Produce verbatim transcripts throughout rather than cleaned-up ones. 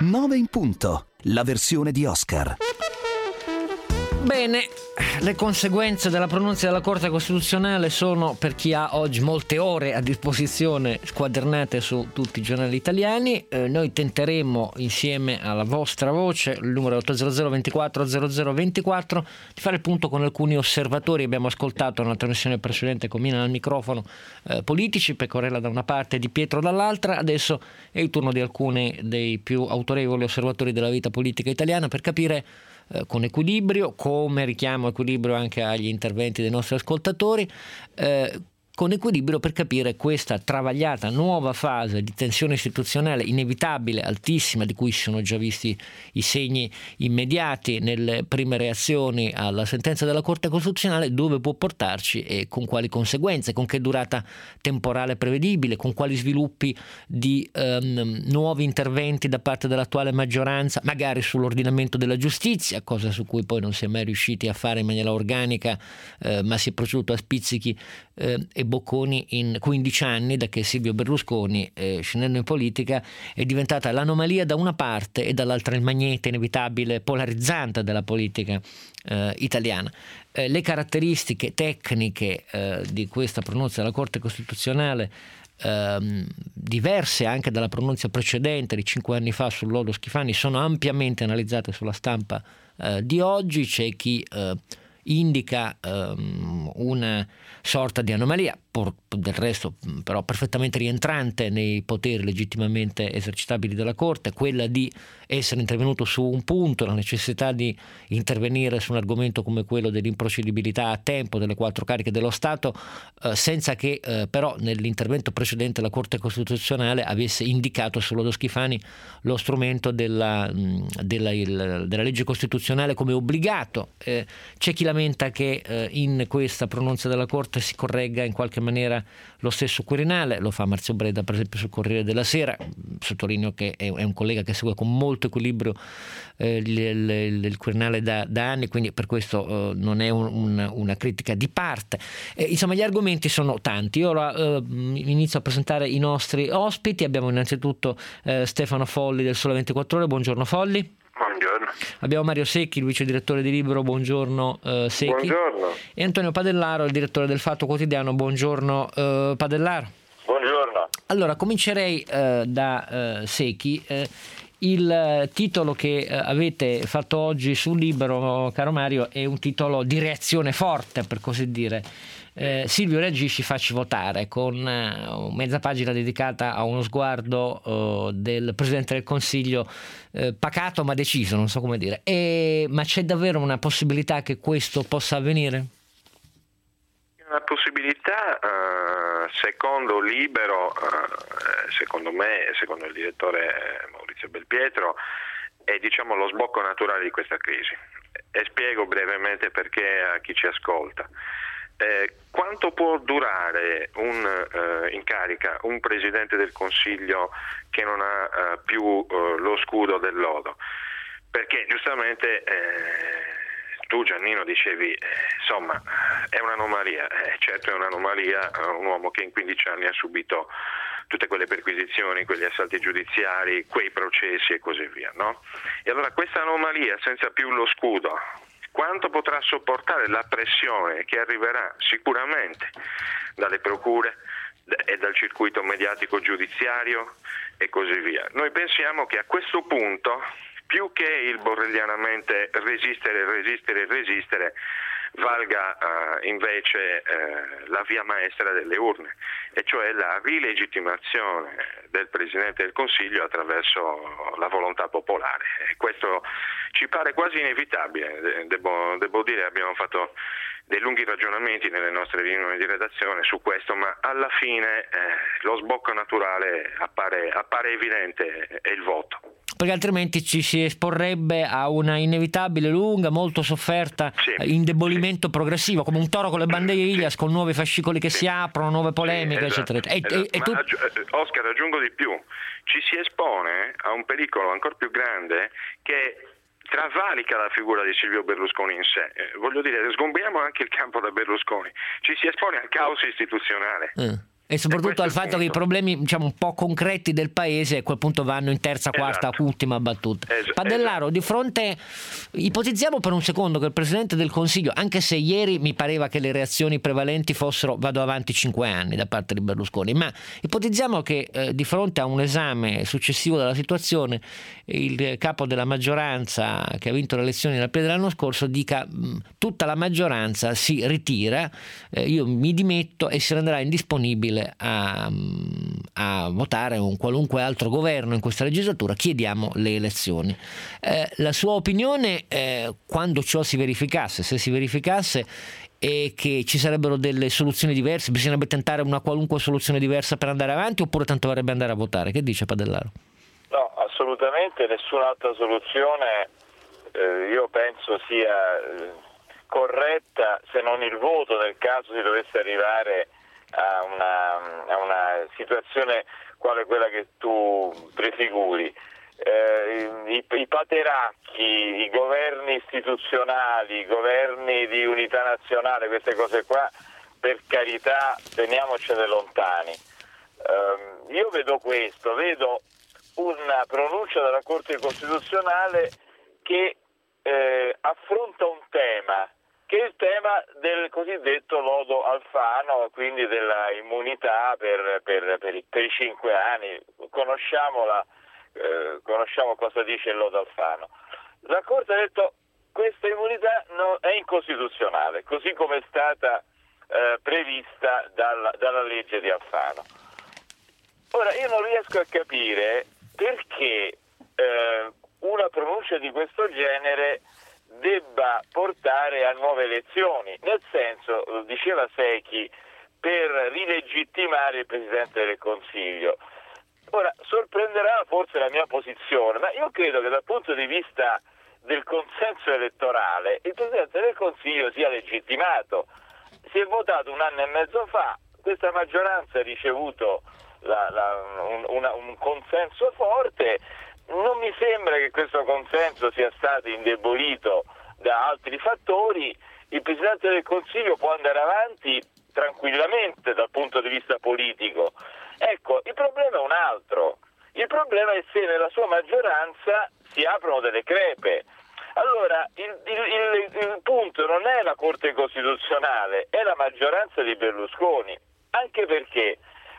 nove in punto, la versione di Oscar. Bene, le conseguenze della pronuncia della Corte Costituzionale sono, per chi ha oggi molte ore a disposizione, squadernate su tutti i giornali italiani. Eh, noi tenteremo, insieme alla vostra voce, il numero otto zero zero ventiquattro zero zero ventiquattro, di fare il punto con alcuni osservatori. Abbiamo ascoltato nella trasmissione precedente con Mina al microfono eh, politici, Pecorella da una parte e Di Pietro dall'altra. Adesso è il turno di alcuni dei più autorevoli osservatori della vita politica italiana per capire Eh, con equilibrio, come richiamo equilibrio anche agli interventi dei nostri ascoltatori, eh, con equilibrio per capire questa travagliata nuova fase di tensione istituzionale inevitabile, altissima, di cui si sono già visti i segni immediati nelle prime reazioni alla sentenza della Corte Costituzionale, dove può portarci e con quali conseguenze, con che durata temporale prevedibile, con quali sviluppi di ehm, nuovi interventi da parte dell'attuale maggioranza, magari sull'ordinamento della giustizia, cosa su cui poi non si è mai riusciti a fare in maniera organica, eh, ma si è proceduto a spizzichi eh, e bocconi in quindici anni, da che Silvio Berlusconi, eh, scendendo in politica, è diventata l'anomalia da una parte e dall'altra il magnete inevitabile polarizzante della politica eh, italiana. Eh, le caratteristiche tecniche eh, di questa pronuncia della Corte Costituzionale, ehm, diverse anche dalla pronuncia precedente di cinque anni fa sul lodo Schifani, sono ampiamente analizzate sulla stampa eh, di oggi. C'è chi eh, indica um, una sorta di anomalia, por, del resto però perfettamente rientrante nei poteri legittimamente esercitabili dalla Corte, quella di essere intervenuto su un punto, la necessità di intervenire su un argomento come quello dell'improcedibilità a tempo delle quattro cariche dello Stato, eh, senza che eh, però nell'intervento precedente la Corte Costituzionale avesse indicato sul lodo Schifani lo strumento della, della, il, della legge costituzionale come obbligato. Eh, c'è chi lamenta che eh, in questa pronuncia della Corte si corregga in qualche maniera lo stesso Quirinale, lo fa Marzio Breda per esempio sul Corriere della Sera. Sottolineo che è, è un collega che segue con molto equilibrio eh, il, il, il Quirinale da, da anni, quindi per questo eh, non è un, un, una critica di parte. Eh, insomma, gli argomenti sono tanti. Ora eh, inizio a presentare i nostri ospiti. Abbiamo innanzitutto eh, Stefano Folli del Sole ventiquattro Ore. Buongiorno Folli. Buongiorno. Abbiamo Mario Secchi, il vice direttore di Libero. Buongiorno eh, Secchi. Buongiorno. E Antonio Padellaro, il direttore del Fatto Quotidiano. Buongiorno eh, Padellaro. Buongiorno. Allora, comincerei eh, da eh, Secchi. Eh, il titolo che eh, avete fatto oggi su Libero, caro Mario, è un titolo di reazione forte, per così dire. Eh, Silvio reagisci, facci votare, con uh, mezza pagina dedicata a uno sguardo uh, del Presidente del Consiglio uh, pacato ma deciso, non so come dire. E, ma c'è davvero una possibilità che questo possa avvenire? Una possibilità, uh, secondo Libero, uh, secondo me, secondo il direttore Maurizio Belpietro, è diciamo lo sbocco naturale di questa crisi. E spiego brevemente perché a chi ci ascolta. Eh, quanto può durare un, eh, in carica un Presidente del Consiglio che non ha eh, più eh, lo scudo del lodo? Perché giustamente eh, tu Giannino dicevi eh, insomma è un'anomalia, eh, certo è un'anomalia eh, un uomo che in quindici anni ha subito tutte quelle perquisizioni, quegli assalti giudiziari, quei processi e così via, no? E allora questa anomalia senza più lo scudo, quanto potrà sopportare la pressione che arriverà sicuramente dalle procure e dal circuito mediatico giudiziario e così via? Noi pensiamo che a questo punto, più che il borrellianamente resistere, resistere, resistere, valga uh, invece uh, la via maestra delle urne, e cioè la rilegittimazione del Presidente del Consiglio attraverso la volontà popolare. E questo ci pare quasi inevitabile, devo, devo dire, abbiamo fatto dei lunghi ragionamenti nelle nostre riunioni di redazione su questo, ma alla fine eh, lo sbocco naturale appare, appare evidente, è il voto. Perché altrimenti ci si esporrebbe a una inevitabile, lunga, molto sofferta sì, indebolimento sì. progressivo, come un toro con le banderillas, sì. con nuovi fascicoli che sì. si aprono, nuove polemiche, sì, esatto, eccetera. E, esatto. E, e tu... aggi- Oscar, aggiungo di più, ci si espone a un pericolo ancora più grande che travalica la figura di Silvio Berlusconi in sé. Eh, voglio dire, sgombriamo anche il campo da Berlusconi, ci si espone al caos istituzionale. Mm. E soprattutto al fatto che i problemi, diciamo, un po' concreti del paese a quel punto vanno in terza, quarta, esatto. ultima battuta. Es- Padellaro, esatto. di fronte, ipotizziamo per un secondo che il Presidente del Consiglio, anche se ieri mi pareva che le reazioni prevalenti fossero vado avanti cinque anni da parte di Berlusconi, ma ipotizziamo che eh, di fronte a un esame successivo della situazione il capo della maggioranza che ha vinto le elezioni nell'aprile dell'anno scorso dica mh, tutta la maggioranza si ritira, eh, io mi dimetto e si renderà indisponibile A, a votare un qualunque altro governo in questa legislatura, chiediamo le elezioni. Eh, la sua opinione eh, quando ciò si verificasse, se si verificasse, è che ci sarebbero delle soluzioni diverse, bisognerebbe tentare una qualunque soluzione diversa per andare avanti, oppure tanto varrebbe andare a votare? Che dice Padellaro? No, assolutamente nessun'altra soluzione eh, io penso sia eh, corretta, se non il voto nel caso si dovesse arrivare a una, a una situazione quale quella che tu prefiguri. Eh, i, i pateracchi, i governi istituzionali, i governi di unità nazionale, queste cose qua, per carità, teniamocene lontani. Eh, io vedo questo, vedo una pronuncia della Corte Costituzionale che eh, affronta un tema, che è il tema del cosiddetto lodo Alfano, quindi della immunità per, per, per, i, per i cinque anni. Conosciamola, eh, conosciamo cosa dice il lodo Alfano. La Corte ha detto che questa immunità no, è incostituzionale, così come è stata eh, prevista dalla, dalla legge di Alfano. Ora, io non riesco a capire perché eh, una pronuncia di questo genere debba portare a nuove elezioni, nel senso, diceva Secchi, per rilegittimare il Presidente del Consiglio. Ora, sorprenderà forse la mia posizione, ma io credo che dal punto di vista del consenso elettorale il Presidente del Consiglio sia legittimato. Si è votato un anno e mezzo fa, questa maggioranza ha ricevuto la, la, un, una, un consenso forte. Non mi sembra che questo consenso sia stato indebolito da altri fattori. Il Presidente del Consiglio può andare avanti tranquillamente dal punto di vista politico. Ecco, il problema è un altro. Il problema è se nella sua maggioranza si aprono delle crepe. Allora, il, il, il, il punto non è la Corte Costituzionale, è la maggioranza di Berlusconi. Anche perché,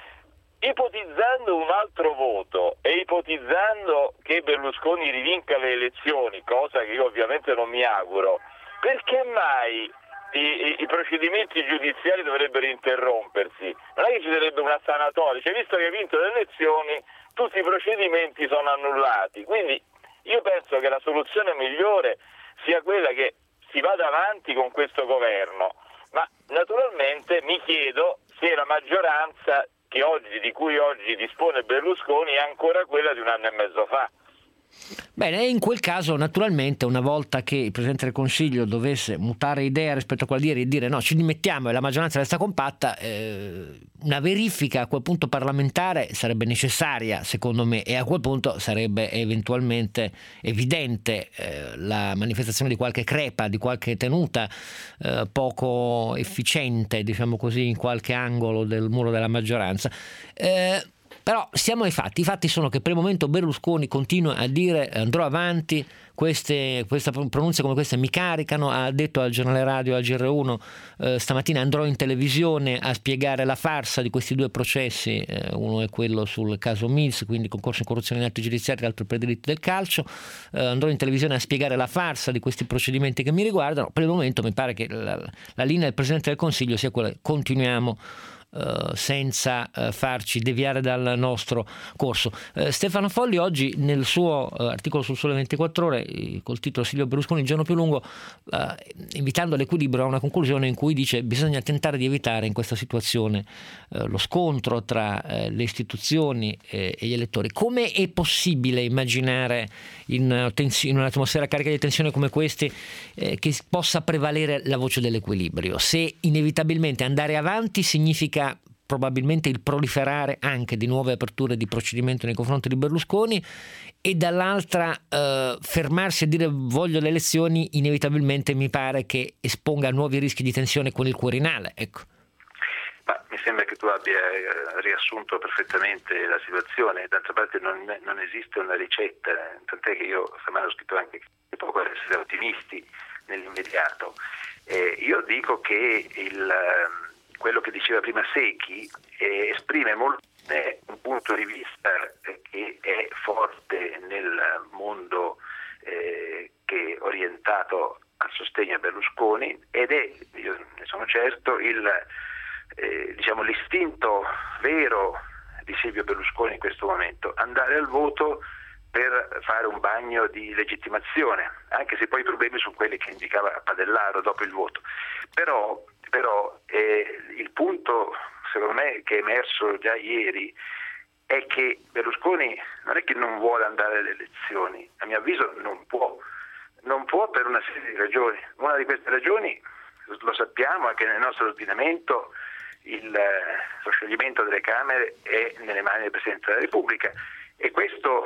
ipotizzando un altro voto e ipotizzando che Berlusconi rivinca le elezioni, cosa che io ovviamente non mi auguro, perché mai i, i, i procedimenti giudiziari dovrebbero interrompersi? Non è che ci sarebbe una sanatoria, cioè visto che hai vinto le elezioni tutti i procedimenti sono annullati, quindi io penso che la soluzione migliore sia quella che si vada avanti con questo governo, ma naturalmente mi chiedo se la maggioranza che oggi, di cui oggi dispone Berlusconi è ancora quella di un anno e mezzo fa. Bene, in quel caso naturalmente una volta che il Presidente del Consiglio dovesse mutare idea rispetto a quella di ieri e dire no, ci dimettiamo e la maggioranza resta compatta, eh, una verifica a quel punto parlamentare sarebbe necessaria secondo me, e a quel punto sarebbe eventualmente evidente eh, la manifestazione di qualche crepa, di qualche tenuta eh, poco efficiente, diciamo così, in qualche angolo del muro della maggioranza. Eh, Però siamo ai fatti. I fatti sono che per il momento Berlusconi continua a dire andrò avanti, queste, queste pronunce come queste mi caricano, ha detto al giornale radio, al G R uno eh, stamattina andrò in televisione a spiegare la farsa di questi due processi, eh, uno è quello sul caso Mills, quindi concorso in corruzione in atti giudiziari, l'altro per delitti del calcio, eh, andrò in televisione a spiegare la farsa di questi procedimenti che mi riguardano. Per il momento mi pare che la, la linea del Presidente del Consiglio sia quella, continuiamo Uh, senza uh, farci deviare dal nostro corso. Uh, Stefano Folli oggi nel suo uh, articolo sul Sole ventiquattro Ore eh, col titolo Silvio Berlusconi il giorno più lungo, uh, invitando all'equilibrio a una conclusione in cui dice bisogna tentare di evitare in questa situazione uh, lo scontro tra uh, le istituzioni e, e gli elettori. Come è possibile immaginare in, uh, tens- in un'atmosfera carica di tensione come queste eh, che possa prevalere la voce dell'equilibrio, se inevitabilmente andare avanti significa probabilmente il proliferare anche di nuove aperture di procedimento nei confronti di Berlusconi, e dall'altra eh, fermarsi a dire voglio le elezioni inevitabilmente mi pare che esponga a nuovi rischi di tensione con il Quirinale, ecco. Ma mi sembra che tu abbia eh, riassunto perfettamente la situazione. D'altra parte non, non esiste una ricetta, tant'è che io stamane ho scritto anche che poco essere ottimisti nell'immediato. Eh, io dico che il, quello che diceva prima Secchi eh, esprime molto eh, un punto di vista eh, che è forte nel mondo eh, che è orientato al sostegno a Berlusconi, ed è, io ne sono certo, il eh, diciamo l'istinto vero di Silvio Berlusconi in questo momento, andare al voto per fare un bagno di legittimazione, anche se poi i problemi sono quelli che indicava Padellaro dopo il voto. Però, però eh, il punto, secondo me, che è emerso già ieri è che Berlusconi non è che non vuole andare alle elezioni, a mio avviso non può, non può per una serie di ragioni. Una di queste ragioni, lo sappiamo, è che nel nostro ordinamento il, lo scioglimento delle Camere è nelle mani del Presidente della Repubblica, e questo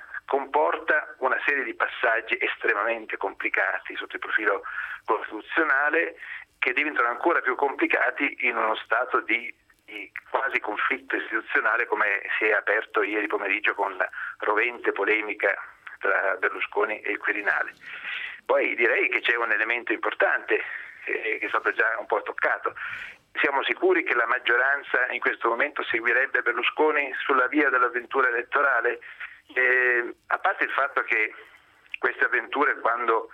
comporta una serie di passaggi estremamente complicati sotto il profilo costituzionale, che diventano ancora più complicati in uno stato di, di quasi conflitto istituzionale come si è aperto ieri pomeriggio con la rovente polemica tra Berlusconi e il Quirinale. Poi direi che c'è un elemento importante eh, che è stato già un po' toccato. Siamo sicuri che la maggioranza in questo momento seguirebbe Berlusconi sulla via dell'avventura elettorale? Eh, a parte il fatto che queste avventure, quando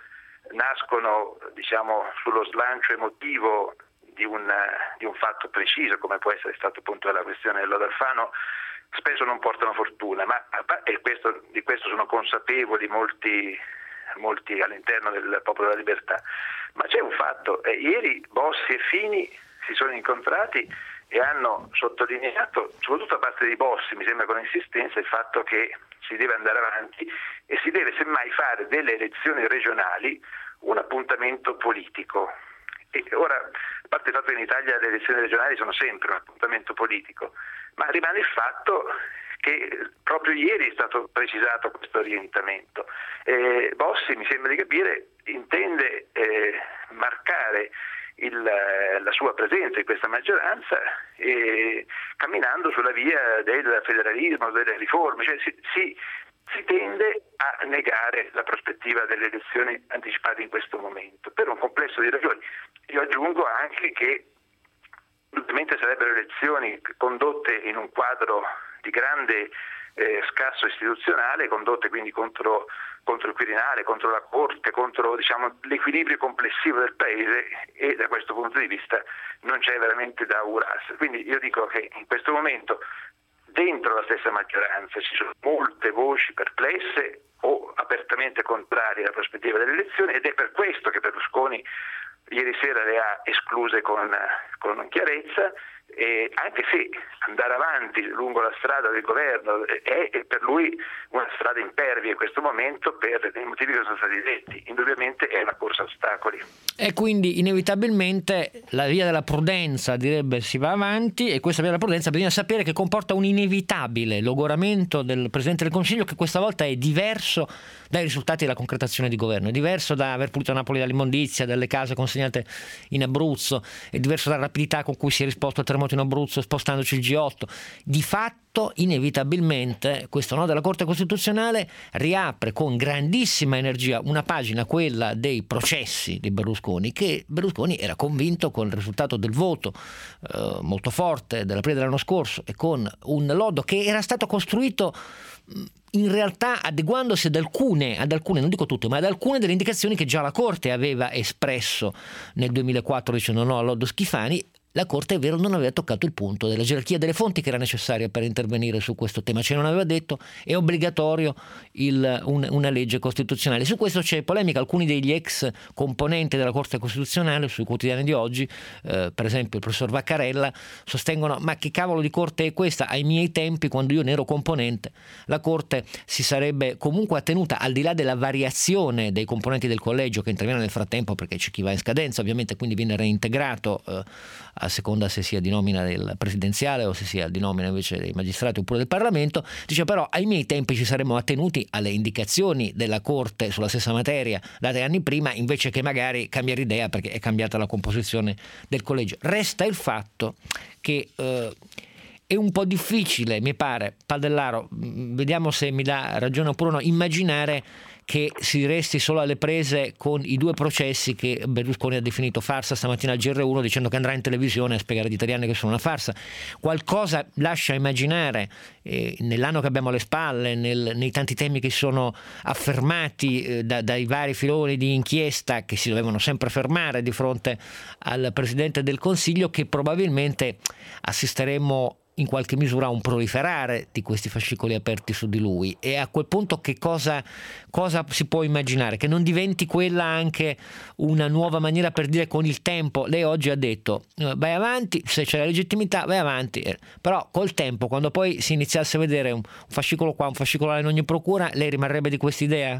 nascono diciamo sullo slancio emotivo di un, di un fatto preciso, come può essere stato appunto la questione del lodo Alfano, spesso non portano fortuna, ma e questo, di questo sono consapevoli molti, molti all'interno del Popolo della Libertà. Ma c'è un fatto, eh, ieri Bossi e Fini si sono incontrati e hanno sottolineato, soprattutto da parte di Bossi, mi sembra con insistenza, il fatto che si deve andare avanti e si deve semmai fare delle elezioni regionali un appuntamento politico. E ora, a parte il fatto che in Italia le elezioni regionali sono sempre un appuntamento politico, ma rimane il fatto che proprio ieri è stato precisato questo orientamento. Eh, Bossi, mi sembra di capire, intende eh, marcare Il, la sua presenza in questa maggioranza e camminando sulla via del federalismo, delle riforme, cioè si, si, si tende a negare la prospettiva delle elezioni anticipate in questo momento per un complesso di ragioni. Io aggiungo anche che ovviamente sarebbero elezioni condotte in un quadro di grande eh, scasso istituzionale, condotte quindi contro contro il Quirinale, contro la Corte, contro diciamo, l'equilibrio complessivo del Paese, e da questo punto di vista non c'è veramente da augurarsi. Quindi io dico che in questo momento dentro la stessa maggioranza ci sono molte voci perplesse o apertamente contrarie alla prospettiva delle elezioni, ed è per questo che Berlusconi ieri sera le ha escluse con, con chiarezza, e anche se andare avanti lungo la strada del governo è, è per lui una strada impervia in questo momento per i motivi che sono stati detti. Indubbiamente è una corsa a ostacoli. E quindi inevitabilmente la via della prudenza, direbbe, si va avanti, e questa via della prudenza bisogna sapere che comporta un inevitabile logoramento del Presidente del Consiglio, che questa volta è diverso dai risultati della concretazione di governo, è diverso da aver pulito Napoli dall'immondizia, dalle case consegnate in Abruzzo, è diverso dalla rapidità con cui si è risposto al terremoto in Abruzzo spostandoci il G otto. Di fatto, inevitabilmente, questo no della Corte Costituzionale riapre con grandissima energia una pagina, quella dei processi di Berlusconi, che Berlusconi era convinto con il risultato del voto eh, molto forte dell'aprile dell'anno scorso, e con un lodo che era stato costruito in realtà adeguandosi ad alcune, ad alcune, non dico tutte, ma ad alcune delle indicazioni che già la Corte aveva espresso nel duemilaquattro dicendo no al lodo Schifani. La Corte, è vero, non aveva toccato il punto della gerarchia delle fonti che era necessaria per intervenire su questo tema, cioè non aveva detto è obbligatorio il, un, una legge costituzionale. Su questo c'è polemica. Alcuni degli ex componenti della Corte Costituzionale sui quotidiani di oggi, eh, per esempio il professor Vaccarella, sostengono ma che cavolo di Corte è questa? Ai miei tempi, quando io ne ero componente, la Corte si sarebbe comunque attenuta, al di là della variazione dei componenti del collegio che interviene nel frattempo, perché c'è chi va in scadenza ovviamente, quindi viene reintegrato eh, a seconda se sia di nomina del presidenziale o se sia di nomina invece dei magistrati oppure del Parlamento, dice però ai miei tempi ci saremmo attenuti alle indicazioni della Corte sulla stessa materia date anni prima, invece che magari cambiare idea perché è cambiata la composizione del collegio. Resta il fatto che eh, è un po' difficile, mi pare, Padellaro, vediamo se mi dà ragione oppure no, immaginare che si resti solo alle prese con i due processi che Berlusconi ha definito farsa stamattina al G R uno, dicendo che andrà in televisione a spiegare agli italiani che sono una farsa. Qualcosa lascia immaginare, eh, nell'anno che abbiamo alle spalle, nel, nei tanti temi che sono affermati eh, da, dai vari filoni di inchiesta che si dovevano sempre fermare di fronte al Presidente del Consiglio, che probabilmente assisteremo in qualche misura a un proliferare di questi fascicoli aperti su di lui. E a quel punto che cosa, cosa si può immaginare? Che non diventi quella anche una nuova maniera per dire con il tempo? Lei oggi ha detto vai avanti, se c'è la legittimità vai avanti, eh. però col tempo, quando poi si iniziasse a vedere un fascicolo qua, un fascicolo là in ogni procura, lei rimarrebbe di quest'idea?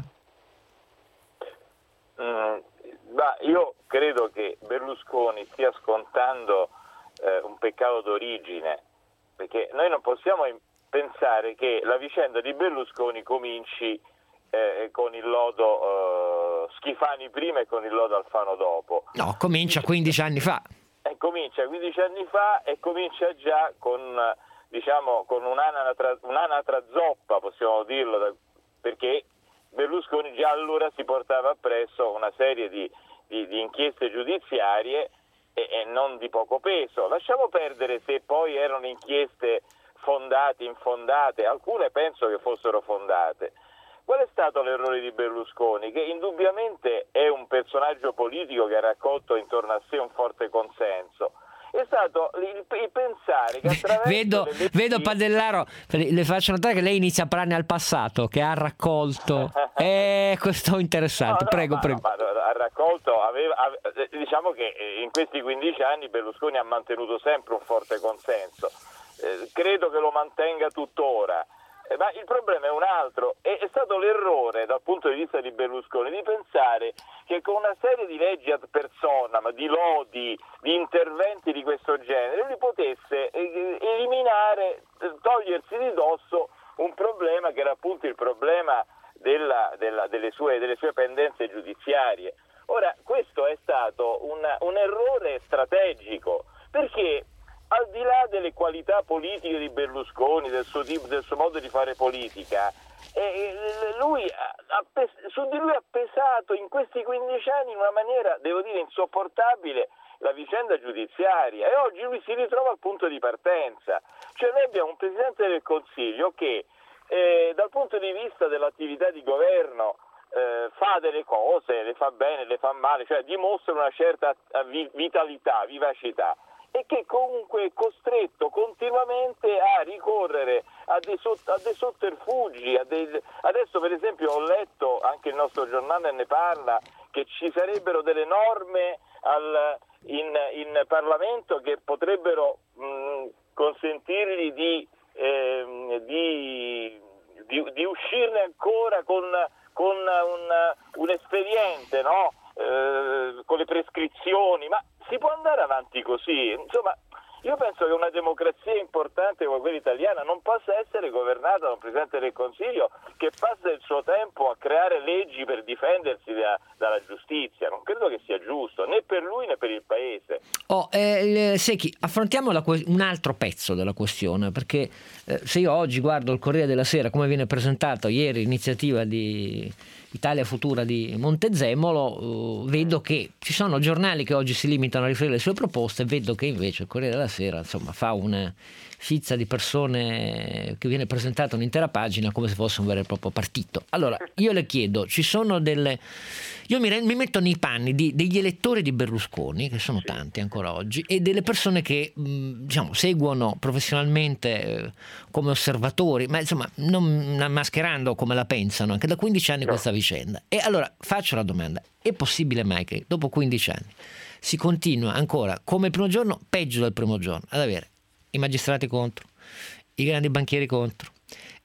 Mm, ma io credo che Berlusconi stia scontando eh, un peccato d'origine, perché noi non possiamo pensare che la vicenda di Berlusconi cominci eh, con il lodo eh, Schifani prima e con il lodo Alfano dopo. No, comincia quindici anni fa. E comincia quindici anni fa e comincia già con, diciamo, con un'anatra, un'anatra zoppa, possiamo dirlo, perché Berlusconi già allora si portava appresso una serie di, di, di inchieste giudiziarie e non di poco peso. Lasciamo perdere se poi erano inchieste fondate, infondate, alcune penso che fossero fondate. Qual è stato l'errore di Berlusconi? Che indubbiamente è un personaggio politico che ha raccolto intorno a sé un forte consenso. È stato il, il pensare che attraverso vedo, le... vedo Padellaro, le faccio notare che lei inizia a parlarne al passato, che ha raccolto eh, questo è interessante. No, no, prego, ma, prego. No, ma ha raccolto, aveva, aveva, diciamo che in questi quindici anni Berlusconi ha mantenuto sempre un forte consenso, eh, credo che lo mantenga tuttora. Ma il problema è un altro, è, è stato l'errore dal punto di vista di Berlusconi di pensare che con una serie di leggi ad personam, di lodi, di interventi di questo genere, lui potesse eliminare, togliersi di dosso un problema che era appunto il problema della, della, delle, sue, delle sue pendenze giudiziarie. Ora, questo è stato un, un errore strategico, perché al di là delle qualità politiche di Berlusconi, del suo tipo, del suo modo di fare politica, eh, lui ha, su di lui ha pesato in questi quindici anni in una maniera, devo dire, insopportabile la vicenda giudiziaria, e oggi lui si ritrova al punto di partenza. Cioè noi abbiamo un Presidente del Consiglio che eh, dal punto di vista dell'attività di governo eh, fa delle cose, le fa bene, le fa male, cioè dimostra una certa vitalità, vivacità, e che comunque è costretto continuamente a ricorrere a dei, sott- a dei sotterfugi. A dei... Adesso per esempio ho letto, anche il nostro giornale ne parla, che ci sarebbero delle norme al, in, in Parlamento che potrebbero mh, consentirgli di, eh, di, di, di uscirne ancora con, con un, un espediente, no? Eh, con le prescrizioni, ma si può andare avanti così? Insomma, io penso che una democrazia importante come quella italiana non possa essere governata da un Presidente del Consiglio che passa il suo tempo a creare leggi per difendersi da, dalla giustizia. Non credo che sia giusto, né per lui né per il Paese. Oh, eh, Secchi, affrontiamo la, un altro pezzo della questione, perché eh, se io oggi guardo il Corriere della Sera, come viene presentato ieri l'iniziativa di Italia Futura di Montezemolo, uh, vedo che ci sono giornali che oggi si limitano a riferire le sue proposte, vedo che invece il Corriere della Sera insomma fa una fizza di persone che viene presentata un'intera pagina come se fosse un vero e proprio partito. Allora io le chiedo, ci sono delle io mi, mi metto nei panni di, degli elettori di Berlusconi, che sono tanti ancora oggi, e delle persone che mh, diciamo seguono professionalmente eh, come osservatori, ma insomma non mascherando come la pensano anche da quindici anni questa vicenda. E allora faccio la domanda: è possibile mai che dopo quindici anni si continua ancora come il primo giorno, peggio del primo giorno, ad avere i magistrati contro, i grandi banchieri contro,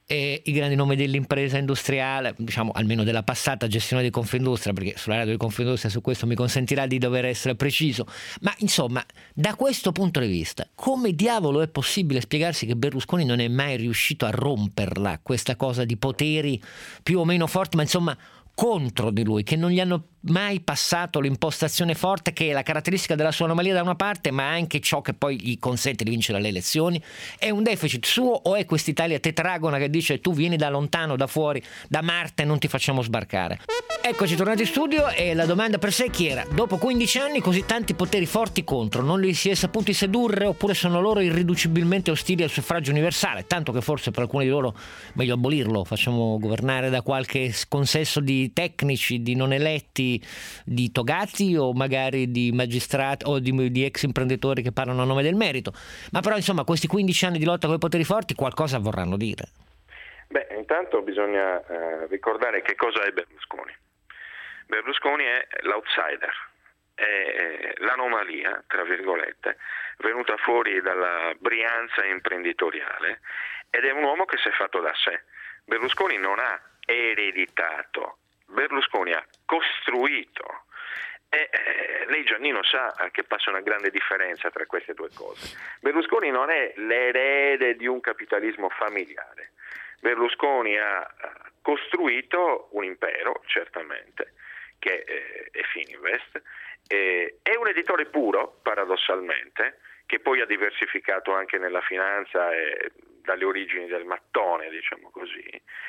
eh, i grandi nomi dell'impresa industriale, diciamo almeno della passata gestione di Confindustria, perché sulla radio di Confindustria su questo mi consentirà di dover essere preciso, ma insomma da questo punto di vista come diavolo è possibile spiegarsi che Berlusconi non è mai riuscito a romperla questa cosa di poteri più o meno forti, ma insomma contro di lui, che non gli hanno mai passato l'impostazione forte che è la caratteristica della sua anomalia da una parte, ma anche ciò che poi gli consente di vincere le elezioni? È un deficit suo o è quest'Italia tetragona che dice tu vieni da lontano, da fuori, da Marte e non ti facciamo sbarcare? Eccoci tornati in studio e la domanda per sé chi era? Dopo quindici anni così tanti poteri forti contro, non li si è saputi sedurre oppure sono loro irriducibilmente ostili al suffragio universale, tanto che forse per alcuni di loro meglio abolirlo, facciamo governare da qualche consesso di tecnici, di non eletti, di togati o magari di magistrati o di, di ex imprenditori che parlano a nome del merito, ma però insomma questi quindici anni di lotta con i poteri forti qualcosa vorranno dire. Beh, intanto bisogna eh, ricordare che cosa è Berlusconi. Berlusconi è l'outsider, è l'anomalia, tra virgolette, venuta fuori dalla brianza imprenditoriale ed è un uomo che si è fatto da sé. Berlusconi non ha ereditato, Berlusconi ha costruito e eh, lei Giannino sa che passa una grande differenza tra queste due cose. Berlusconi non è l'erede di un capitalismo familiare, Berlusconi ha costruito un impero, certamente, che eh, è Fininvest, eh, è un editore puro, paradossalmente, che poi ha diversificato anche nella finanza e dalle origini del mattone, diciamo così,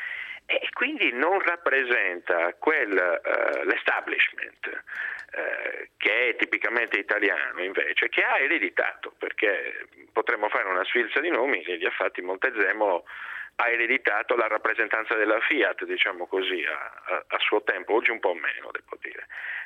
e quindi non rappresenta quel uh, l'establishment uh, che è tipicamente italiano invece, che ha ereditato, perché potremmo fare una sfilza di nomi che li ha fatti Montezemolo, ha ereditato la rappresentanza della Fiat, diciamo così, a, a, a suo tempo, oggi un po' meno, devo dire.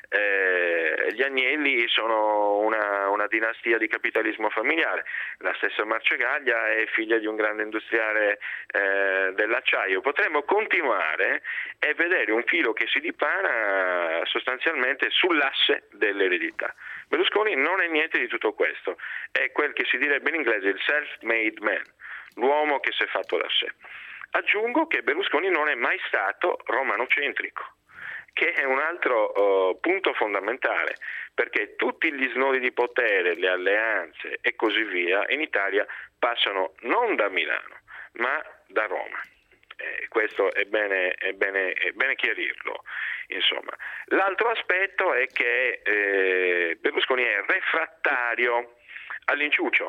Eh, gli Agnelli sono una, una dinastia di capitalismo familiare, la stessa Marcegaglia è figlia di un grande industriale eh, dell'acciaio. Potremmo continuare e vedere un filo che si dipana sostanzialmente sull'asse dell'eredità. Berlusconi non è niente di tutto questo, è quel che si direbbe in inglese il self-made man, l'uomo che si è fatto da sé. Aggiungo che Berlusconi non è mai stato romanocentrico, che è un altro uh, punto fondamentale, perché tutti gli snodi di potere, le alleanze e così via in Italia passano non da Milano, ma da Roma. Eh, questo è bene, è, bene, è bene chiarirlo. Insomma, l'altro aspetto è che eh, Berlusconi è refrattario all'inciucio.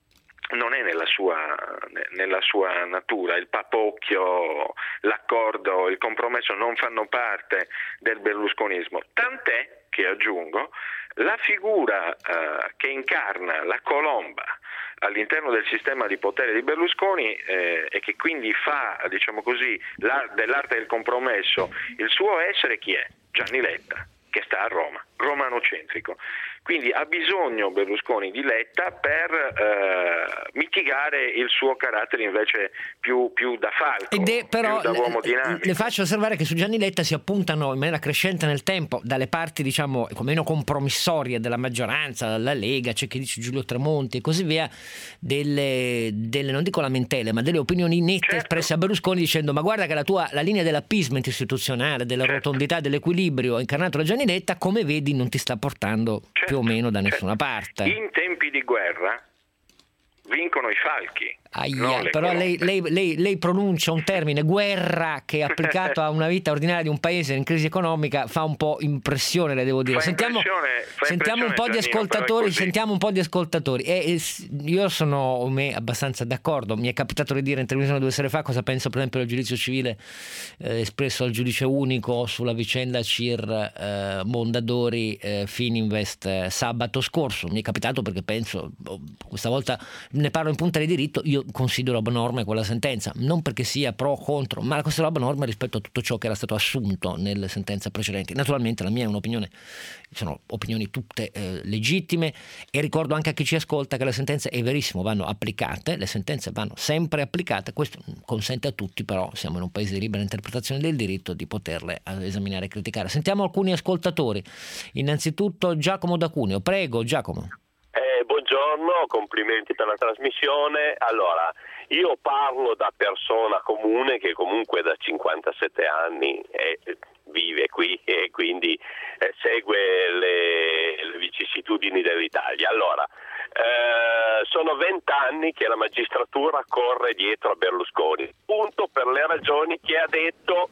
Non è nella sua, nella sua natura, il papocchio, l'accordo, il compromesso non fanno parte del berlusconismo, tant'è che, aggiungo, la figura uh, che incarna la colomba all'interno del sistema di potere di Berlusconi eh, e che quindi fa, diciamo così, dell'arte del compromesso il suo essere, chi è? Gianni Letta, che sta a Roma, romanocentrico. Quindi ha bisogno Berlusconi di Letta per eh, mitigare il suo carattere invece più, più da falco, Ed è, però, più da uomo dinamico. Le faccio osservare che su Gianni Letta si appuntano in maniera crescente nel tempo dalle parti, diciamo, meno compromissorie della maggioranza, la Lega, c'è chi dice Giulio Tremonti e così via, delle, delle non dico lamentele, ma delle opinioni nette certo. espresse a Berlusconi dicendo ma guarda che la tua la linea dell'appeasement istituzionale, della certo. rotondità, dell'equilibrio incarnato da Gianni Letta, come vedi non ti sta portando certo. più o meno da nessuna certo. parte. In tempi di guerra vincono i falchi. Aia, però lei, lei, lei, lei pronuncia un termine, guerra, che applicato a una vita ordinaria di un paese in crisi economica fa un po' impressione, le devo dire. Fa sentiamo fa sentiamo un po' Giannino, di ascoltatori, sentiamo un po' di ascoltatori. E, e io sono me abbastanza d'accordo. Mi è capitato di dire in televisione due sere fa cosa penso, per esempio, del giudizio civile eh, espresso al giudice unico sulla vicenda C I R eh, Mondadori eh, Fininvest eh, sabato scorso. Mi è capitato perché penso, questa volta ne parlo in punta di diritto, io considero abnorme quella sentenza, non perché sia pro o contro, ma la considero abnorme rispetto a tutto ciò che era stato assunto nelle sentenze precedenti. Naturalmente la mia è un'opinione, sono opinioni tutte eh, legittime, e ricordo anche a chi ci ascolta che le sentenze, è verissimo, vanno applicate, le sentenze vanno sempre applicate, questo consente a tutti, però siamo in un paese di libera interpretazione del diritto, di poterle esaminare e criticare. Sentiamo alcuni ascoltatori. Innanzitutto Giacomo da Cuneo, prego Giacomo. Buongiorno, complimenti per la trasmissione. Allora, Io parlo da persona comune che comunque da cinquantasette anni è, vive qui e quindi eh, segue le, le vicissitudini dell'Italia. Allora, eh, sono vent'anni che la magistratura corre dietro a Berlusconi, appunto per le ragioni che ha detto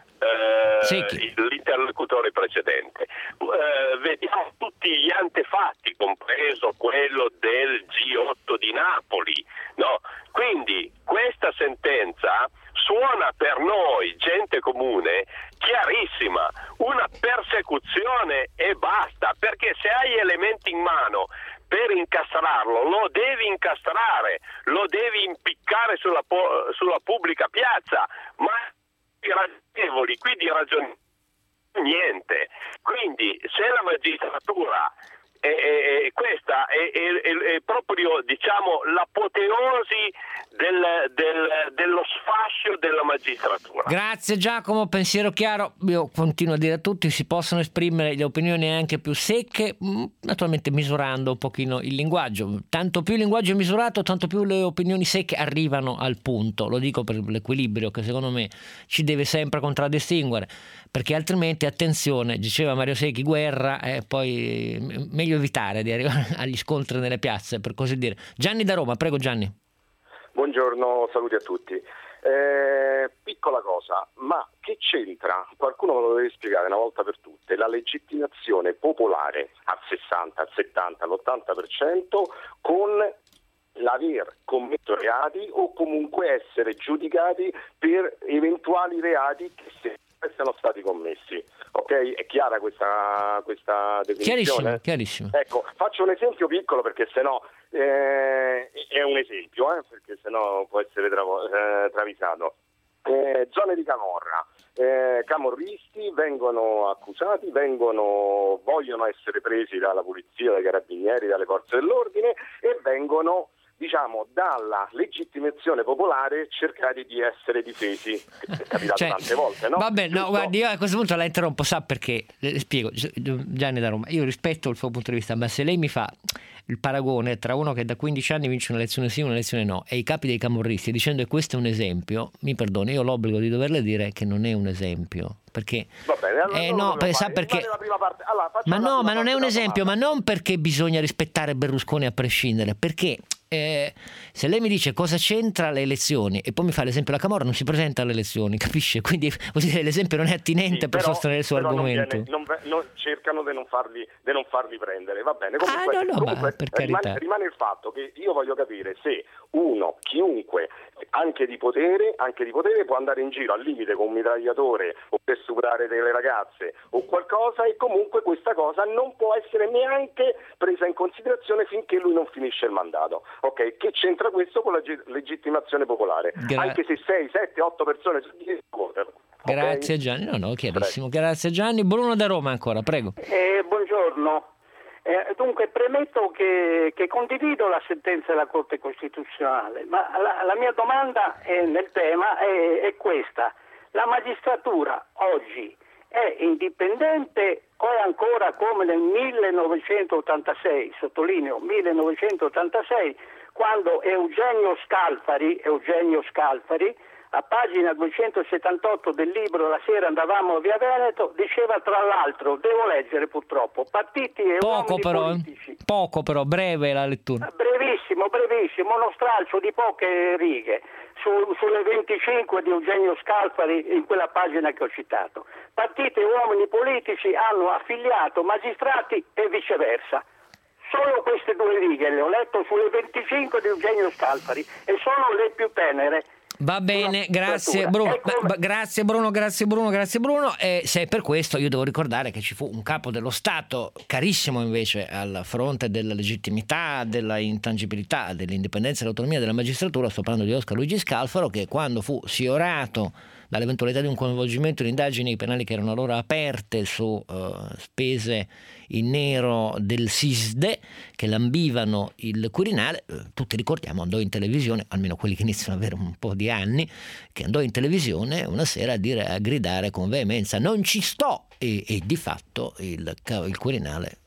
eh, l'interlocutore precedente. Eh, vediamo tutti gli antefatti, compreso quello del G otto di Napoli, no? Quindi questa sentenza suona per noi, gente comune, chiarissima, una persecuzione e basta, perché se hai elementi in mano per incastrarlo, lo devi incastrare, lo devi impiccare sulla, sulla pubblica piazza, ma i ragionevoli, quindi ragion- niente. Quindi se la magistratura E, e, e questa è, è, è, è proprio, diciamo, l'apoteosi del, del, dello sfascio della magistratura. Grazie Giacomo, pensiero chiaro. Io continuo a dire a tutti, si possono esprimere le opinioni anche più secche, naturalmente misurando un pochino il linguaggio. Tanto più il linguaggio è misurato, tanto più le opinioni secche arrivano al punto. Lo dico per l'equilibrio che secondo me ci deve sempre contraddistinguere, perché altrimenti, attenzione, diceva Mario Secchi, guerra, e eh, poi meglio evitare di arrivare agli scontri nelle piazze, per così dire. Gianni da Roma, prego Gianni. Buongiorno, saluti a tutti. Eh, piccola cosa, ma che c'entra, qualcuno me lo deve spiegare una volta per tutte, la legittimazione popolare al sessanta, al settanta, all'ottanta per cento con l'aver commesso reati o comunque essere giudicati per eventuali reati che se siano stati commessi. Ok? È chiara questa, questa definizione? Chiarissimo, chiarissimo. Ecco, faccio un esempio piccolo perché sennò eh, è un esempio, eh, perché sennò può essere travo, eh, travisato. Eh, zone di camorra, eh, camorristi vengono accusati, vengono, vogliono essere presi dalla polizia, dai carabinieri, dalle forze dell'ordine e vengono, diciamo, dalla legittimazione popolare cercare di essere difesi. È capitato cioè, tante volte, no? Vabbè, no, guardi, io a questo punto la interrompo, sa perché? Le spiego, Gianni da Roma, io rispetto il suo punto di vista, ma se lei mi fa il paragone tra uno che da quindici anni vince una elezione sì, una elezione no, e i capi dei camorristi, dicendo che questo è un esempio, mi perdoni, io ho l'obbligo di doverle dire che non è un esempio. Perché Va bene, allora eh, no, per, sa perché allora, ma no, ma non è un esempio, ma non perché bisogna rispettare Berlusconi a prescindere, perché eh, se lei mi dice cosa c'entra le elezioni e poi mi fa l'esempio della Camorra, non si presenta alle elezioni, capisce? Quindi vuol dire, l'esempio non è attinente sì, per però, sostenere il suo argomento. Non viene, non, non, cercano di non farli di non farli prendere, va bene. Comunque, ah, no, no, comunque per rimane, carità. rimane il fatto che io voglio capire se uno, chiunque, anche di potere, anche di potere può andare in giro al limite con un mitragliatore o per stuprare delle ragazze o qualcosa, e comunque questa cosa non può essere neanche presa in considerazione finché lui non finisce il mandato. Ok, che c'entra questo con la legittimazione popolare? Gra- anche se sei, sette, otto persone su dieci votano. Grazie okay? Gianni, no no, chiarissimo. Prego. Grazie Gianni. Bruno da Roma ancora, prego. Eh, buongiorno. Eh, dunque premetto che, che condivido la sentenza della Corte Costituzionale, ma la, la mia domanda è, nel tema è, è questa: la magistratura oggi è indipendente o è ancora come nel millenovecentottantasei, sottolineo millenovecentottantasei, quando Eugenio Scalfari, Eugenio Scalfari a pagina duecentosettantotto del libro La sera andavamo a Via Veneto, diceva tra l'altro, devo leggere purtroppo, partiti e poco uomini però, politici. Poco però, breve la lettura. Brevissimo, brevissimo, uno stralcio di poche righe su, sulle venticinque di Eugenio Scalfari in quella pagina che ho citato. Partiti e uomini politici hanno affiliato magistrati e viceversa. Solo queste due righe le ho letto sulle venticinque di Eugenio Scalfari e sono le più tenere. Va bene, grazie Bruno, come... grazie Bruno, grazie Bruno, grazie Bruno. E se è per questo io devo ricordare che ci fu un capo dello Stato carissimo invece al fronte della legittimità, della intangibilità, dell'indipendenza e dell'autonomia della magistratura. Sto parlando di Oscar Luigi Scalfaro, che quando fu sfiorato dall'eventualità di un coinvolgimento in indagini penali che erano allora aperte su uh, spese in nero del SISDE che lambivano il Quirinale, tutti ricordiamo, andò in televisione, almeno quelli che iniziano ad avere un po' di anni, che andò in televisione una sera a dire, a gridare con veemenza non ci sto, e, e di fatto il, il Quirinale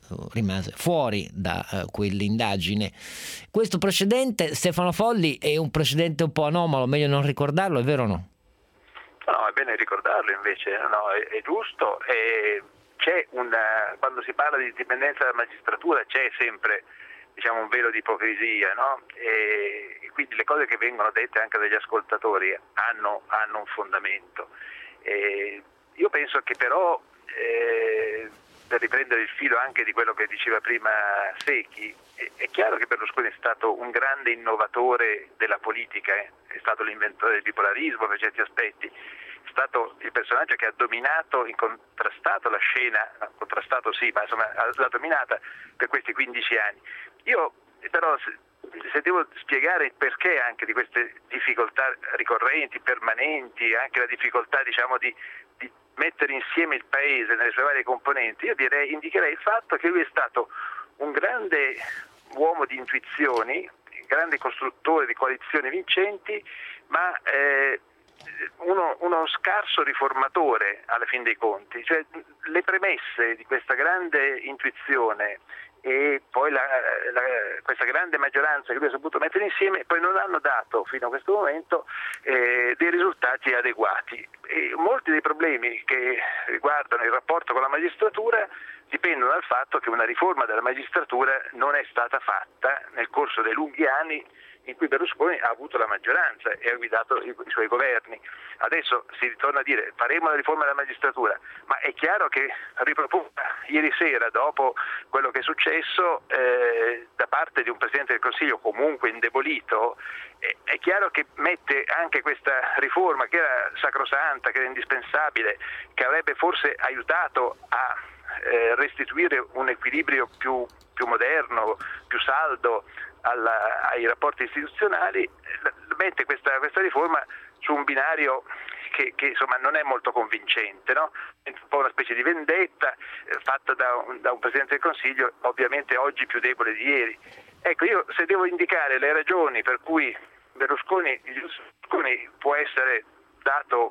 rimase fuori da uh, quell'indagine. Questo precedente, Stefano Folli, è un precedente un po' anomalo, meglio non ricordarlo, è vero o no? No, è bene ricordarlo invece, no, è, è giusto. E c'è una, quando si parla di indipendenza della magistratura c'è sempre, diciamo, un velo di ipocrisia, no? E, e quindi le cose che vengono dette anche dagli ascoltatori hanno, hanno un fondamento. E io penso che però, eh, per riprendere il filo anche di quello che diceva prima Secchi, è, è chiaro che Berlusconi è stato un grande innovatore della politica, eh? È stato l'inventore del bipolarismo per certi aspetti, è stato il personaggio che ha dominato, incontrastato la scena, no, contrastato sì, ma insomma l'ha dominata per questi quindici anni. Io però se, se devo spiegare il perché anche di queste difficoltà ricorrenti, permanenti, anche la difficoltà, diciamo, di, di mettere insieme il paese nelle sue varie componenti, io direi, indicherei il fatto che lui è stato un grande uomo di intuizioni, grande costruttore di coalizioni vincenti, ma eh, uno, uno scarso riformatore alla fin dei conti. Cioè, le premesse di questa grande intuizione e poi la, la, questa grande maggioranza che lui ha saputo mettere insieme poi non hanno dato fino a questo momento eh, dei risultati adeguati, e molti dei problemi che riguardano il rapporto con la magistratura dipendono dal fatto che una riforma della magistratura non è stata fatta nel corso dei lunghi anni in cui Berlusconi ha avuto la maggioranza e ha guidato i, i suoi governi. Adesso si ritorna a dire faremo la riforma della magistratura, ma è chiaro che riproporla ieri sera, dopo quello che è successo, eh, da parte di un Presidente del Consiglio comunque indebolito, eh, è chiaro che mette anche questa riforma che era sacrosanta, che era indispensabile, che avrebbe forse aiutato a eh, restituire un equilibrio più, più moderno, più saldo alla, ai rapporti istituzionali, mette questa, questa riforma su un binario che, che insomma non è molto convincente, no? È un po' una specie di vendetta eh, fatta da un, da un Presidente del Consiglio ovviamente oggi più debole di ieri. Ecco, io se devo indicare le ragioni per cui Berlusconi, Berlusconi può essere dato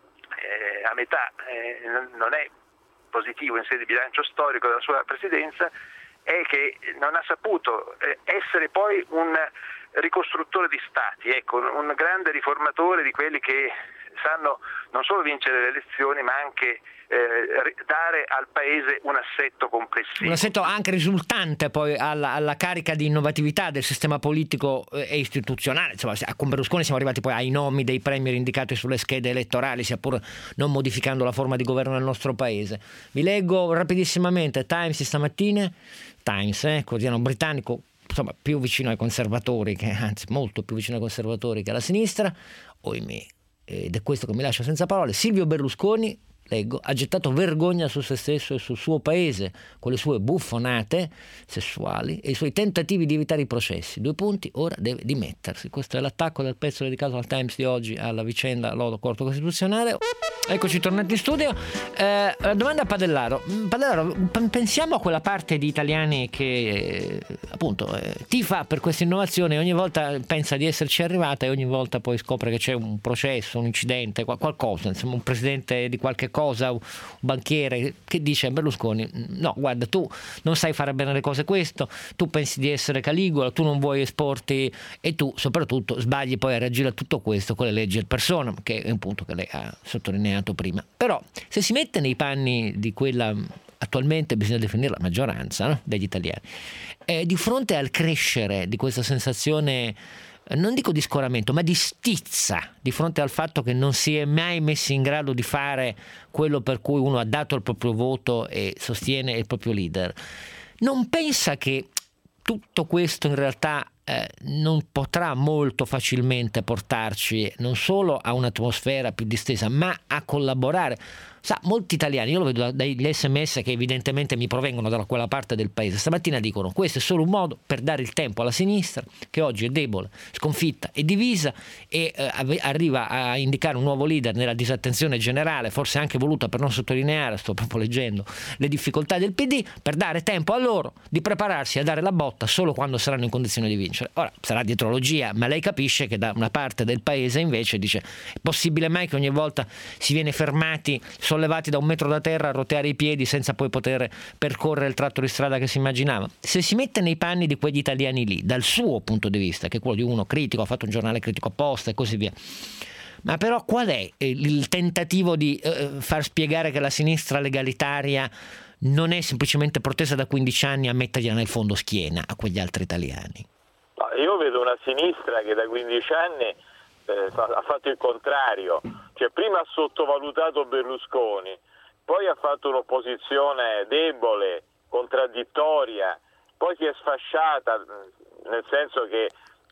eh, a metà, eh, non è positivo in sede di bilancio storico della sua presidenza, è che non ha saputo essere poi un ricostruttore di stati, ecco, un grande riformatore di quelli che sanno non solo vincere le elezioni ma anche eh, dare al paese un assetto complessivo. Un assetto anche risultante poi alla, alla carica di innovatività del sistema politico e istituzionale. Insomma, con Berlusconi siamo arrivati poi ai nomi dei premier indicati sulle schede elettorali, sia pur non modificando la forma di governo nel nostro paese. Vi leggo rapidissimamente Times di stamattina, Times, eh, quotidiano britannico, insomma più vicino ai conservatori, che anzi molto più vicino ai conservatori che alla sinistra, ohimè, ed è questo che mi lascia senza parole. Silvio Berlusconi, leggo, ha gettato vergogna su se stesso e sul suo paese con le sue buffonate sessuali e i suoi tentativi di evitare i processi. Due punti, ora deve dimettersi. Questo è l'attacco del pezzo dedicato al Times di oggi alla vicenda Lodo Corte Costituzionale. Eccoci tornati in studio. Eh, la domanda a Padellaro. Padellaro, pensiamo a quella parte di italiani che eh, appunto eh, tifa per questa innovazione e ogni volta pensa di esserci arrivata e ogni volta poi scopre che c'è un processo, un incidente, qualcosa, insomma un presidente di qualche cosa, un banchiere che dice a Berlusconi: no, guarda, tu non sai fare bene le cose, questo, tu pensi di essere Caligula, tu non vuoi esporti e tu soprattutto sbagli poi a reagire tutto questo con le leggi ad personam, che è un punto che lei ha sottolineato prima. Però se si mette nei panni di quella attualmente bisogna definire la maggioranza, no? degli italiani, eh, di fronte al crescere di questa sensazione, non dico di scoramento, ma di stizza di fronte al fatto che non si è mai messi in grado di fare quello per cui uno ha dato il proprio voto e sostiene il proprio leader, non pensa che tutto questo in realtà eh, non potrà molto facilmente portarci non solo a un'atmosfera più distesa, ma a collaborare? Sa, molti italiani, io lo vedo dagli sms che evidentemente mi provengono da quella parte del paese, stamattina dicono: questo è solo un modo per dare il tempo alla sinistra, che oggi è debole, sconfitta e divisa, e eh, arriva a indicare un nuovo leader nella disattenzione generale, forse anche voluta per non sottolineare, sto proprio leggendo, le difficoltà del P D, per dare tempo a loro di prepararsi a dare la botta solo quando saranno in condizione di vincere. Ora, sarà dietrologia, ma lei capisce che da una parte del paese invece dice: è possibile mai che ogni volta si viene fermati sollevati da un metro da terra a roteare i piedi senza poi poter percorrere il tratto di strada che si immaginava. Se si mette nei panni di quegli italiani lì, dal suo punto di vista, che è quello di uno critico, ha fatto un giornale critico apposta e così via, ma però qual è il tentativo di eh, far spiegare che la sinistra legalitaria non è semplicemente protesa da quindici anni a mettergliela nel fondo schiena a quegli altri italiani? No, io vedo una sinistra che da quindici anni eh, ha fatto il contrario, cioè prima ha sottovalutato Berlusconi, poi ha fatto un'opposizione debole, contraddittoria, poi si è sfasciata, nel senso che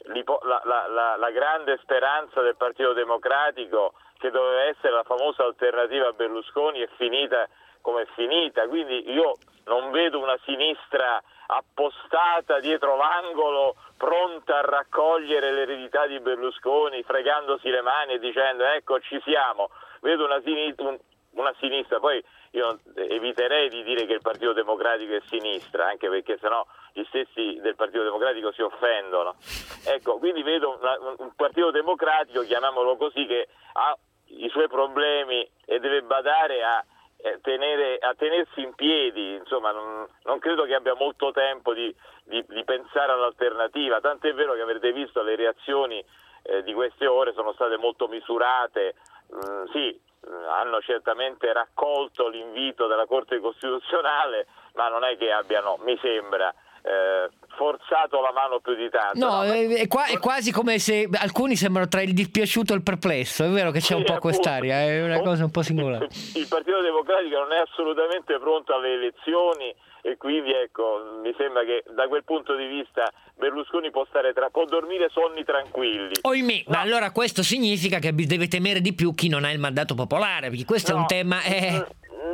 la, la, la, la grande speranza del Partito Democratico, che doveva essere la famosa alternativa a Berlusconi, è finita come è finita. Quindi io non vedo una sinistra appostata dietro l'angolo, pronta a raccogliere l'eredità di Berlusconi, fregandosi le mani e dicendo ecco ci siamo. Vedo una sinistra, una sinistra. Poi io eviterei di dire che il Partito Democratico è sinistra, anche perché sennò gli stessi del Partito Democratico si offendono. Ecco, quindi vedo una, un Partito Democratico, chiamiamolo così, che ha i suoi problemi e deve badare a tenere, a tenersi in piedi. Insomma, non, non credo che abbia molto tempo di, di, di pensare all'alternativa, tant'è vero che avrete visto le reazioni eh, di queste ore sono state molto misurate. Mm, sì, hanno certamente raccolto l'invito della Corte Costituzionale, ma non è che abbiano, mi sembra, eh, forzato la mano più di tanto. No, no è, è, qua, è quasi come se alcuni sembrano tra il dispiaciuto e il perplesso. È vero che c'è sì, un po' appunto, quest'aria, è una cosa un po' singolare. Il Partito Democratico non è assolutamente pronto alle elezioni e quindi ecco, mi sembra che da quel punto di vista Berlusconi può stare tra, può dormire sonni tranquilli. Oimè, no. Ma allora questo significa che deve temere di più chi non ha il mandato popolare, perché questo no. è un tema. Eh...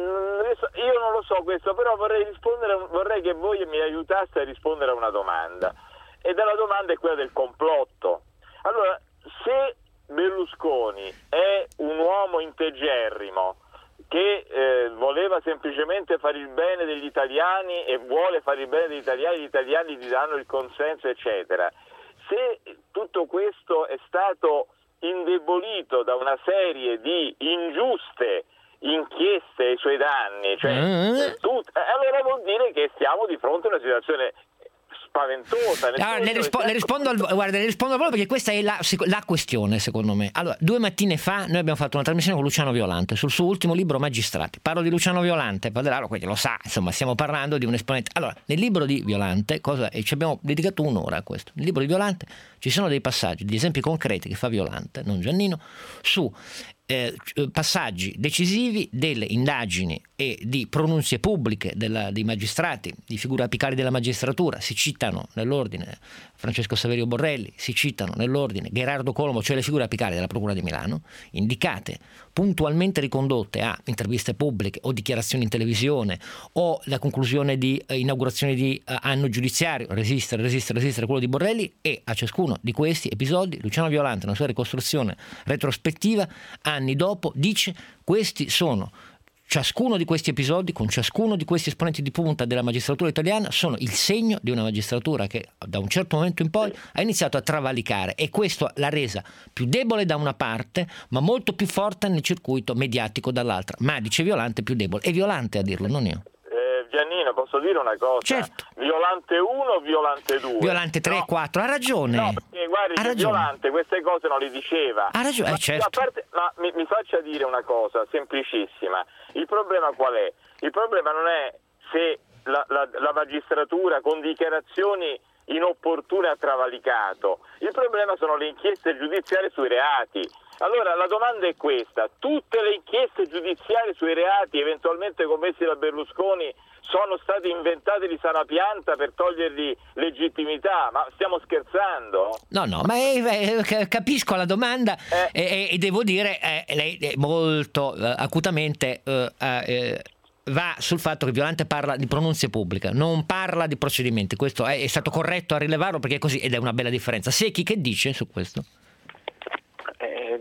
Io non lo so questo, però vorrei rispondere, vorrei che voi mi aiutaste a rispondere a una domanda, e la domanda è quella del complotto. Allora, se Berlusconi è un uomo integerrimo che eh, voleva semplicemente fare il bene degli italiani e vuole fare il bene degli italiani, gli italiani gli danno il consenso, eccetera, se tutto questo è stato indebolito da una serie di ingiuste inchieste ai suoi danni, cioè mm. tut- allora vuol dire che stiamo di fronte a una situazione spaventosa. Allora, le, rispo- le rispondo al, guarda, le rispondo proprio perché questa è la, la questione, secondo me. Allora, due mattine fa noi abbiamo fatto una trasmissione con Luciano Violante sul suo ultimo libro Magistrati. Parlo di Luciano Violante, Paderaro, quindi lo sa, insomma, stiamo parlando di un esponente. Allora, nel libro di Violante, cosa, e ci abbiamo dedicato un'ora a questo. Nel libro di Violante ci sono dei passaggi, degli esempi concreti che fa Violante, non Giannino, su Eh, passaggi decisivi delle indagini e di pronunce pubbliche della, dei magistrati, di figure apicali della magistratura. Si citano nell'ordine Francesco Saverio Borrelli, si citano nell'ordine Gherardo Colombo, cioè le figure apicali della Procura di Milano, indicate puntualmente ricondotte a interviste pubbliche o dichiarazioni in televisione o la conclusione di eh, inaugurazione di eh, anno giudiziario, resistere, resistere, resistere, quello di Borrelli, e a ciascuno di questi episodi Luciano Violante, nella sua ricostruzione retrospettiva anni dopo, dice: questi sono, ciascuno di questi episodi con ciascuno di questi esponenti di punta della magistratura italiana sono il segno di una magistratura che da un certo momento in poi ha iniziato a travalicare, e questo l'ha resa più debole da una parte ma molto più forte nel circuito mediatico dall'altra. Ma dice Violante più debole, è Violante a dirlo, non io. Giannino, posso dire una cosa? Certo. Violante uno o Violante due? Violante tre e no. quattro, ha ragione. No, perché guardi, ha ragione. Violante queste cose non le diceva. Ha ragione, ma, eh, certo. A parte, ma mi, mi faccia dire una cosa semplicissima. Il problema qual è? Il problema non è se la, la, la magistratura con dichiarazioni inopportune ha travalicato. Il problema sono le inchieste giudiziarie sui reati. Allora la domanda è questa: tutte le inchieste giudiziarie sui reati eventualmente commessi da Berlusconi sono state inventate di sana pianta per togliergli legittimità? Ma stiamo scherzando? No, no, ma è, è, capisco la domanda eh. e, e devo dire eh, lei molto eh, acutamente eh, eh, va sul fatto che Violante parla di pronunce pubbliche, non parla di procedimenti. Questo è, è stato corretto a rilevarlo perché è così, ed è una bella differenza. Secchi, che dice su questo? Eh, dico che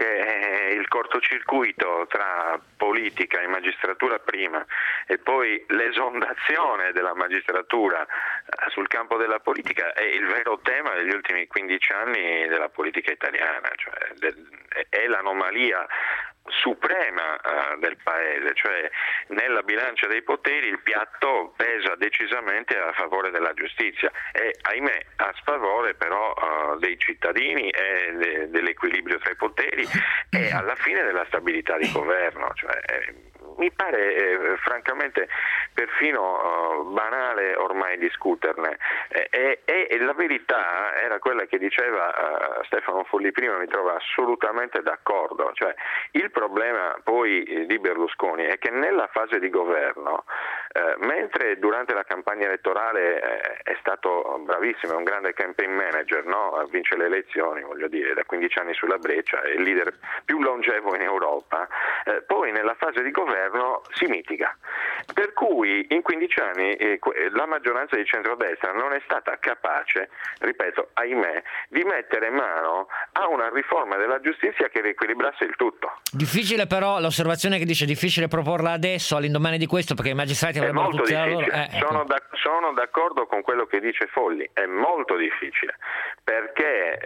che il cortocircuito tra politica e magistratura prima e poi l'esondazione della magistratura sul campo della politica è il vero tema degli ultimi quindici anni della politica italiana, cioè è l'anomalia suprema uh, del paese, cioè nella bilancia dei poteri il piatto pesa decisamente a favore della giustizia e ahimè a sfavore però uh, dei cittadini e de- dell'equilibrio tra i poteri e alla fine della stabilità di governo, cioè eh, mi pare eh, francamente perfino uh, banale ormai discuterne eh, e, e la verità era quella che diceva uh, Stefano Folli prima, mi trovo assolutamente d'accordo, cioè il problema poi eh, di Berlusconi è che nella fase di governo eh, mentre durante la campagna elettorale eh, è stato bravissimo, è un grande campaign manager, no? Vince le elezioni, voglio dire, da quindici anni sulla breccia, è il leader più longevo in Europa, eh, poi nella fase di governo si mitiga, per cui in quindici anni eh, la maggioranza di centrodestra non è stata capace, ripeto, ahimè, di mettere mano a una riforma della giustizia che riequilibrasse il tutto. Difficile però l'osservazione che dice difficile proporla adesso all'indomani di questo perché i magistrati avrebbero tutti la loro... Eh, sono, ecco. da, sono d'accordo con quello che dice Folli, è molto difficile perché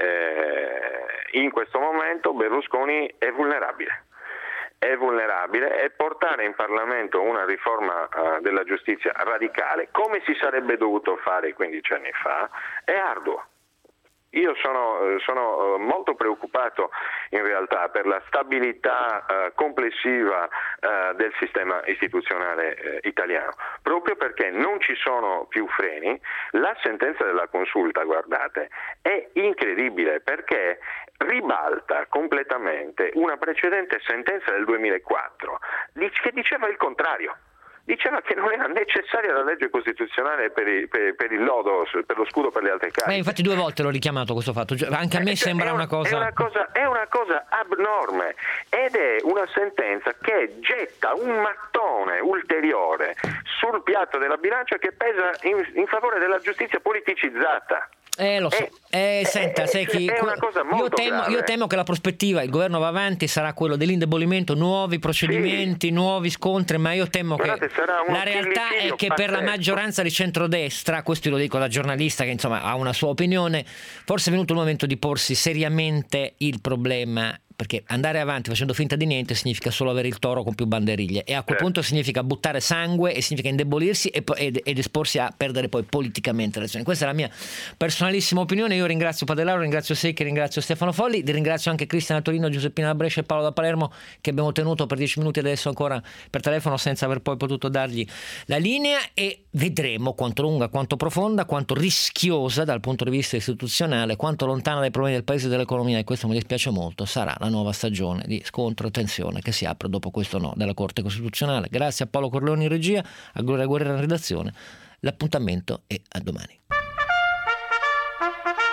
eh, in questo momento Berlusconi è vulnerabile. È vulnerabile e portare in Parlamento una riforma uh, della giustizia radicale, come si sarebbe dovuto fare quindici anni fa, è arduo. Io sono, sono molto preoccupato in realtà per la stabilità uh, complessiva uh, del sistema istituzionale uh, italiano, proprio perché non ci sono più freni. La sentenza della Consulta, guardate, è incredibile perché ribalta completamente una precedente sentenza del duemilaquattro che diceva il contrario. Diceva che non era necessaria la legge costituzionale per il, per, per il lodo, per lo scudo per le altre cariche. Beh, infatti due volte l'ho richiamato questo fatto, anche a me eh, cioè, sembra è una, una cosa... È una cosa... È una cosa abnorme ed è una sentenza che getta un mattone ulteriore sul piatto della bilancia che pesa in, in favore della giustizia politicizzata. Eh, lo so. Eh, eh, senta, sai chi, è una cosa molto io, temo, grave. io temo che la prospettiva, il governo va avanti, sarà quello dell'indebolimento, nuovi procedimenti, sì. nuovi scontri, ma io temo Guardate, che la realtà è che pazzesco. Per la maggioranza di centrodestra, questo lo dico da giornalista che insomma ha una sua opinione, forse è venuto il momento di porsi seriamente il problema, perché andare avanti facendo finta di niente significa solo avere il toro con più banderiglie e a quel certo. punto significa buttare sangue e significa indebolirsi e, ed, ed esporsi a perdere poi politicamente le elezioni. Questa è la mia personalissima opinione. Io ringrazio Padellaro, ringrazio Secchi, ringrazio Stefano Folli, ringrazio anche Cristian da Torino, Giuseppina da Brescia e Paolo da Palermo che abbiamo tenuto per dieci minuti adesso ancora per telefono senza aver poi potuto dargli la linea e vedremo quanto lunga, quanto profonda, quanto rischiosa dal punto di vista istituzionale, quanto lontana dai problemi del paese e dell'economia, e questo mi dispiace molto, sarà la nuova stagione di scontro e tensione che si apre dopo questo no della Corte Costituzionale. Grazie a Paolo Corleoni in regia, a Gloria Guerrera in redazione. L'appuntamento è a domani.